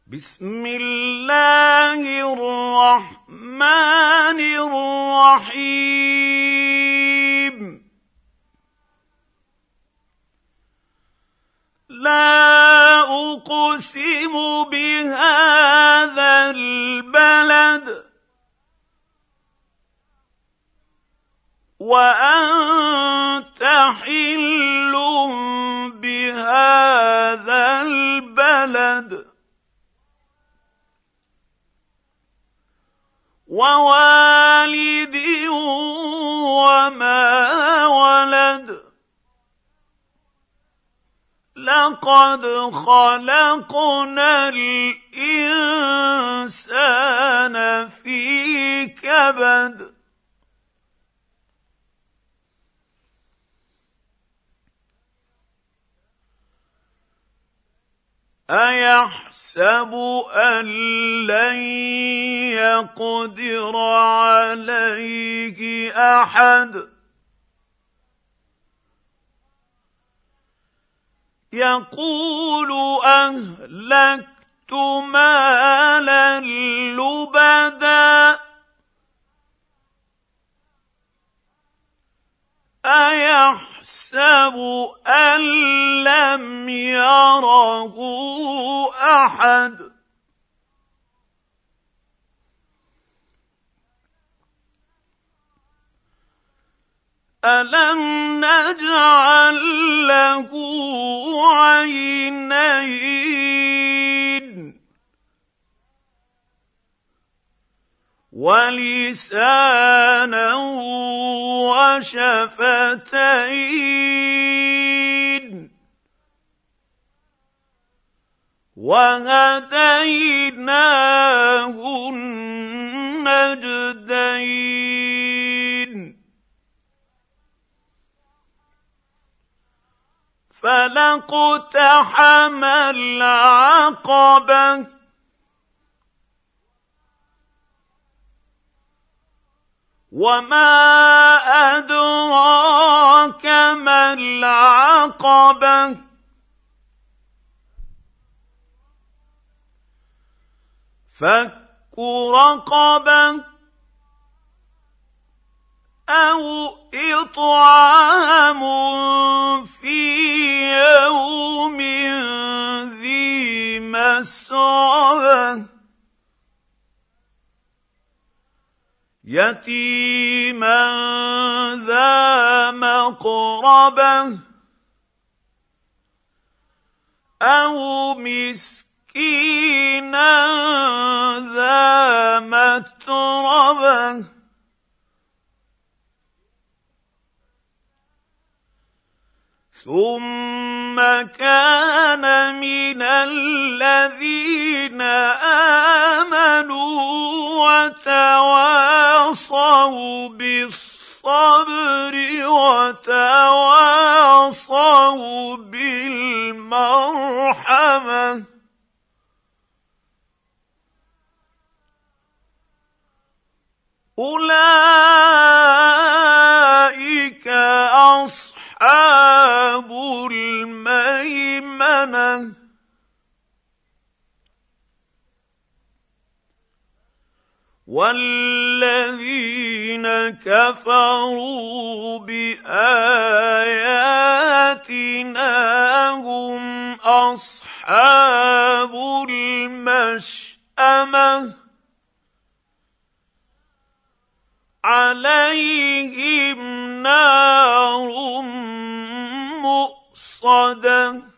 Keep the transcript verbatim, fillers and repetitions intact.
بسم الله الرحمن الرحيم. لا أقسم بهذا البلد وأنت حل بهذا البلد ووالد وما ولد. لقد خلقنا الإنسان في كبد. أيحسب أن لن يقدر عليه أحد؟ يقول أهلكت مالا لبدا. أيحسب أن لم يره أحد؟ ألم نجعل له عينين ولسانا وشفتين وهديناه النجدين. فلاقتحم العقبة وما أدراك ما العقبة. فك رقبة أو إطعام في يوم ذي مسغبة يتيما ذا مقربة أو مسكينا ذا متربة ثم كان من الذين آمنوا وتواصوا بالصبر وتواصوا بالمرحمة أولئك أصحاب الميمنة. والذين كفروا بآياتنا هم أصحاب المشأمة عليهم نار مؤصدة.